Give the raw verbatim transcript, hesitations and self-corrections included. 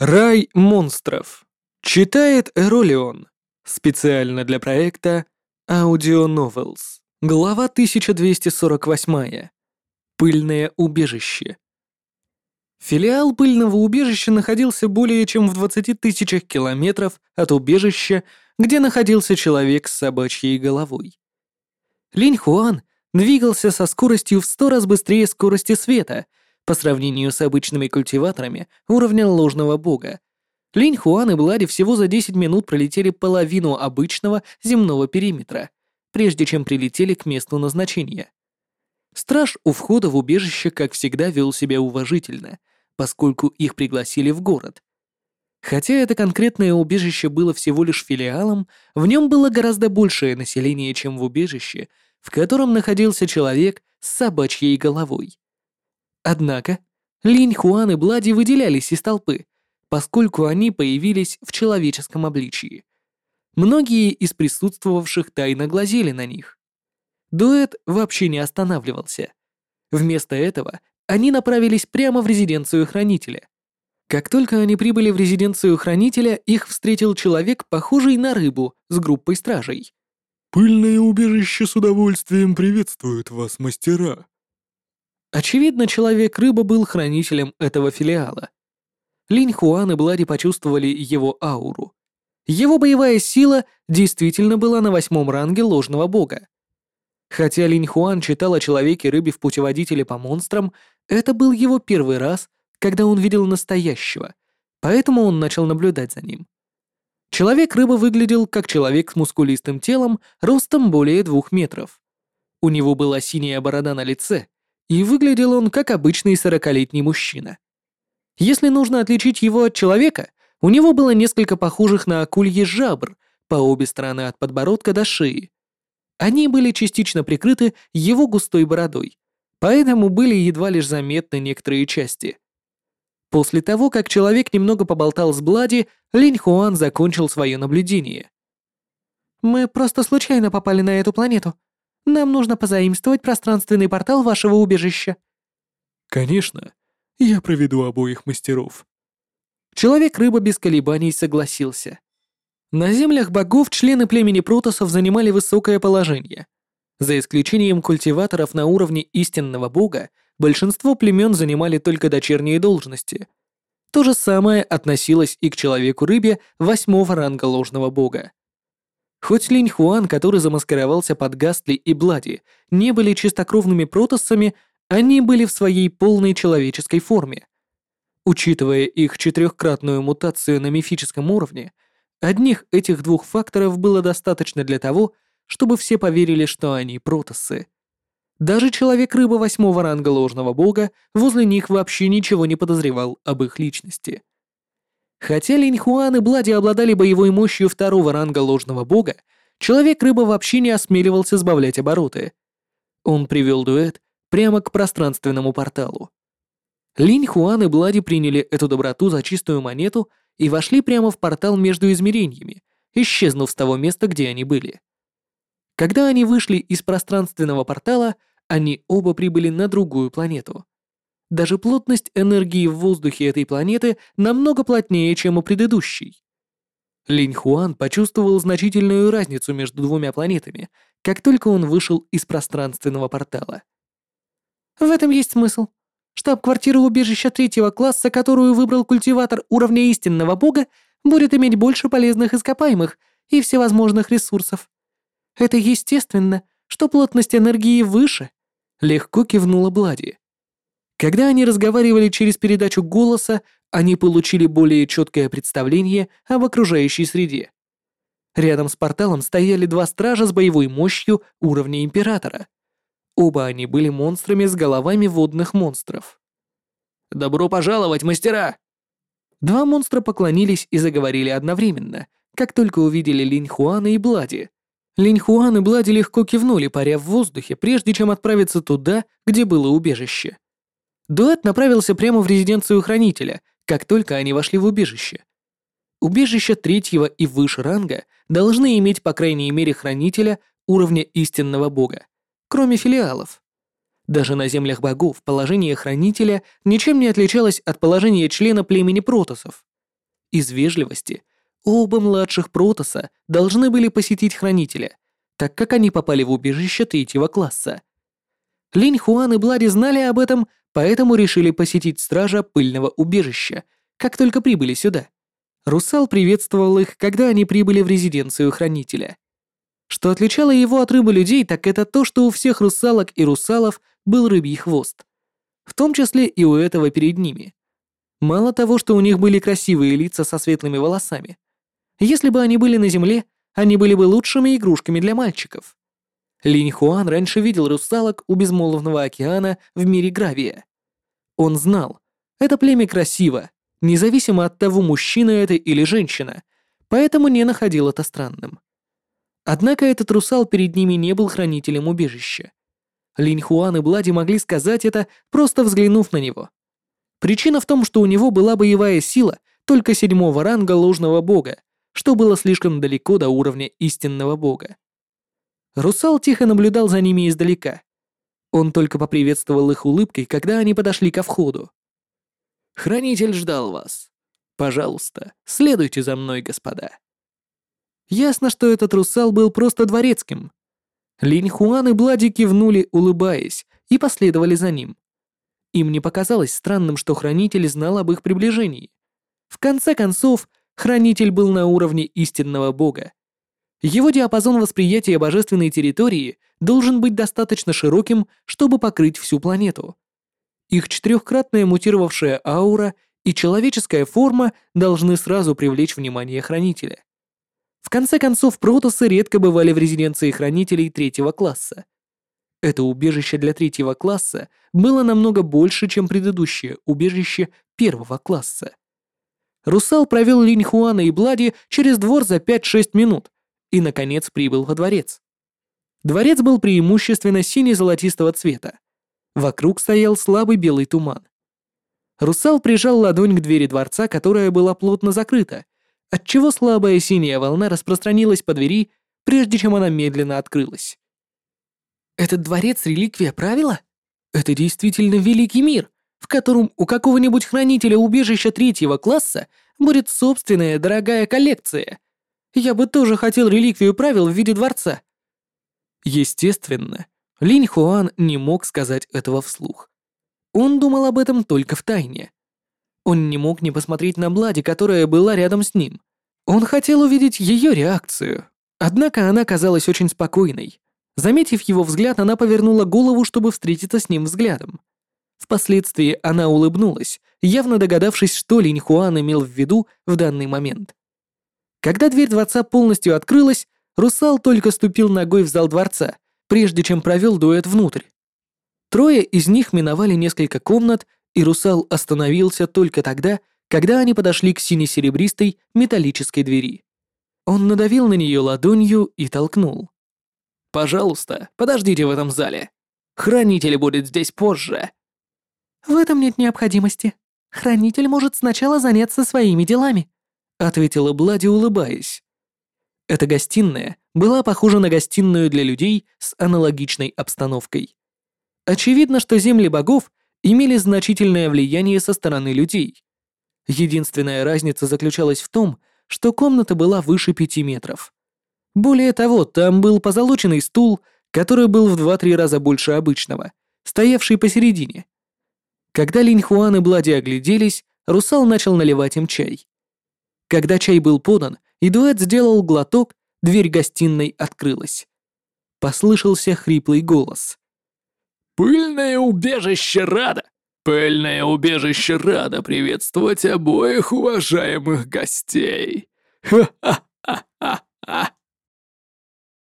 Рай монстров. Читает Эролион. Специально для проекта Audio Novels. Глава тысяча двести сорок восемь. Пыльное убежище. Филиал пыльного убежища находился более чем в двадцати тысячах километров от убежища, где находился человек с собачьей головой. Линь Хуан двигался со скоростью в сто раз быстрее скорости света по сравнению с обычными культиваторами уровня ложного бога. Линь Хуан и Блади всего за десять минут пролетели половину обычного земного периметра, прежде чем прилетели к месту назначения. Страж у входа в убежище, как всегда, вел себя уважительно, поскольку их пригласили в город. Хотя это конкретное убежище было всего лишь филиалом, в нем было гораздо большее население, чем в убежище, в котором находился человек с собачьей головой. Однако Линь Хуан и Блади выделялись из толпы, поскольку они появились в человеческом обличии. Многие из присутствовавших тайно глазели на них. Дуэт вообще не останавливался. Вместо этого они направились прямо в резиденцию хранителя. Как только они прибыли в резиденцию хранителя, их встретил человек, похожий на рыбу, с группой стражей. «Пыльное убежище с удовольствием приветствует вас, мастера». Очевидно, человек-рыба был хранителем этого филиала. Линь Хуан и Блади почувствовали его ауру. Его боевая сила действительно была на восьмом ранге ложного бога. Хотя Линь Хуан читал о человеке-рыбе в путеводителе по монстрам, это был его первый раз, когда он видел настоящего, поэтому он начал наблюдать за ним. Человек-рыба выглядел как человек с мускулистым телом, ростом более двух метров. У него была синяя борода на лице, и выглядел он как обычный сорокалетний мужчина. Если нужно отличить его от человека, у него было несколько похожих на акульи жабр по обе стороны от подбородка до шеи. Они были частично прикрыты его густой бородой, поэтому были едва лишь заметны некоторые части. После того, как человек немного поболтал с Блади, Линь Хуан закончил свое наблюдение. «Мы просто случайно попали на эту планету. Нам нужно позаимствовать пространственный портал вашего убежища». «Конечно, я проведу обоих мастеров». Человек-рыба без колебаний согласился. На землях богов члены племени протоссов занимали высокое положение. За исключением культиваторов на уровне истинного бога, большинство племен занимали только дочерние должности. То же самое относилось и к человеку-рыбе восьмого ранга ложного бога. Хоть Линь Хуан, который замаскировался под Гастли и Блади, не были чистокровными протоссами, они были в своей полной человеческой форме. Учитывая их четырехкратную мутацию на мифическом уровне, одних этих двух факторов было достаточно для того, чтобы все поверили, что они протоссы. Даже человек-рыба восьмого ранга ложного бога возле них вообще ничего не подозревал об их личности. Хотя Линь Хуан и Блади обладали боевой мощью второго ранга ложного бога, человек-рыба вообще не осмеливался сбавлять обороты. Он привел дуэт прямо к пространственному порталу. Линь Хуан и Блади приняли эту доброту за чистую монету и вошли прямо в портал между измерениями, исчезнув с того места, где они были. Когда они вышли из пространственного портала, они оба прибыли на другую планету. Даже плотность энергии в воздухе этой планеты намного плотнее, чем у предыдущей. Линь Хуан почувствовал значительную разницу между двумя планетами, как только он вышел из пространственного портала. В этом есть смысл. Штаб-квартира убежища третьего класса, которую выбрал культиватор уровня истинного бога, будет иметь больше полезных ископаемых и всевозможных ресурсов. Это естественно, что плотность энергии выше, легко кивнула Блади. Когда они разговаривали через передачу голоса, они получили более четкое представление об окружающей среде. Рядом с порталом стояли два стража с боевой мощью уровня императора. Оба они были монстрами с головами водных монстров. «Добро пожаловать, мастера!» Два монстра поклонились и заговорили одновременно, как только увидели Линь Хуана и Блади. Линь Хуан и Блади легко кивнули, паря в воздухе, прежде чем отправиться туда, где было убежище. Дуэт направился прямо в резиденцию хранителя, как только они вошли в убежище. Убежища третьего и выше ранга должны иметь по крайней мере хранителя уровня истинного бога, кроме филиалов. Даже на землях богов положение хранителя ничем не отличалось от положения члена племени протоссов. Из вежливости оба младших Протоса должны были посетить Хранителя, так как они попали в убежище третьего класса. Линь Хуан и Блади знали об этом, поэтому решили посетить стража пыльного убежища, как только прибыли сюда. Русал приветствовал их, когда они прибыли в резиденцию Хранителя. Что отличало его от рыбы людей, так это то, что у всех русалок и русалов был рыбий хвост. В том числе и у этого перед ними. Мало того, что у них были красивые лица со светлыми волосами. Если бы они были на земле, они были бы лучшими игрушками для мальчиков. Линь Хуан раньше видел русалок у безмолвного океана в мире Гравия. Он знал, это племя красиво, независимо от того, мужчина это или женщина, поэтому не находил это странным. Однако этот русал перед ними не был хранителем убежища. Линь Хуан и Блади могли сказать это, просто взглянув на него. Причина в том, что у него была боевая сила только седьмого ранга ложного бога, что было слишком далеко до уровня истинного бога. Русал тихо наблюдал за ними издалека. Он только поприветствовал их улыбкой, когда они подошли ко входу. «Хранитель ждал вас. Пожалуйста, следуйте за мной, господа». Ясно, что этот русал был просто дворецким. Линь Хуан и Блади кивнули, улыбаясь, и последовали за ним. Им не показалось странным, что Хранитель знал об их приближении. В конце концов, Хранитель был на уровне истинного бога. Его диапазон восприятия божественной территории должен быть достаточно широким, чтобы покрыть всю планету. Их четырехкратная мутировавшая аура и человеческая форма должны сразу привлечь внимание Хранителя. В конце концов, протосы редко бывали в резиденции хранителей третьего класса. Это убежище для третьего класса было намного больше, чем предыдущее убежище первого класса. Русал провел Линь Хуана и Блади через двор за пять-шесть минут и, наконец, прибыл во дворец. Дворец был преимущественно сине-золотистого цвета. Вокруг стоял слабый белый туман. Русал прижал ладонь к двери дворца, которая была плотно закрыта, отчего слабая синяя волна распространилась по двери, прежде чем она медленно открылась. «Этот дворец — реликвия правила? Это действительно великий мир, в котором у какого-нибудь хранителя убежища третьего класса будет собственная дорогая коллекция. Я бы тоже хотел реликвию правил в виде дворца». Естественно, Линь Хуан не мог сказать этого вслух. Он думал об этом только втайне. Он не мог не посмотреть на Блади, которая была рядом с ним. Он хотел увидеть ее реакцию. Однако она казалась очень спокойной. Заметив его взгляд, она повернула голову, чтобы встретиться с ним взглядом. Впоследствии она улыбнулась, явно догадавшись, что Линь Хуан имел в виду в данный момент. Когда дверь дворца полностью открылась, русал только ступил ногой в зал дворца, прежде чем провел дуэт внутрь. Трое из них миновали несколько комнат, и русал остановился только тогда, когда они подошли к сине-серебристой металлической двери. Он надавил на нее ладонью и толкнул. «Пожалуйста, подождите в этом зале. Хранитель будет здесь позже». «В этом нет необходимости. Хранитель может сначала заняться своими делами», ответила Блади, улыбаясь. Эта гостиная была похожа на гостиную для людей с аналогичной обстановкой. Очевидно, что земли богов имели значительное влияние со стороны людей. Единственная разница заключалась в том, что комната была выше пяти метров. Более того, там был позолоченный стул, который был в два-три раза больше обычного, стоявший посередине. Когда Линь Хуан и Блади огляделись, русал начал наливать им чай. Когда чай был подан, и дуэт сделал глоток, дверь гостиной открылась. Послышался хриплый голос. «Пыльное убежище рада! Пыльное убежище рада приветствовать обоих уважаемых гостей! Ха-ха-ха-ха-ха!»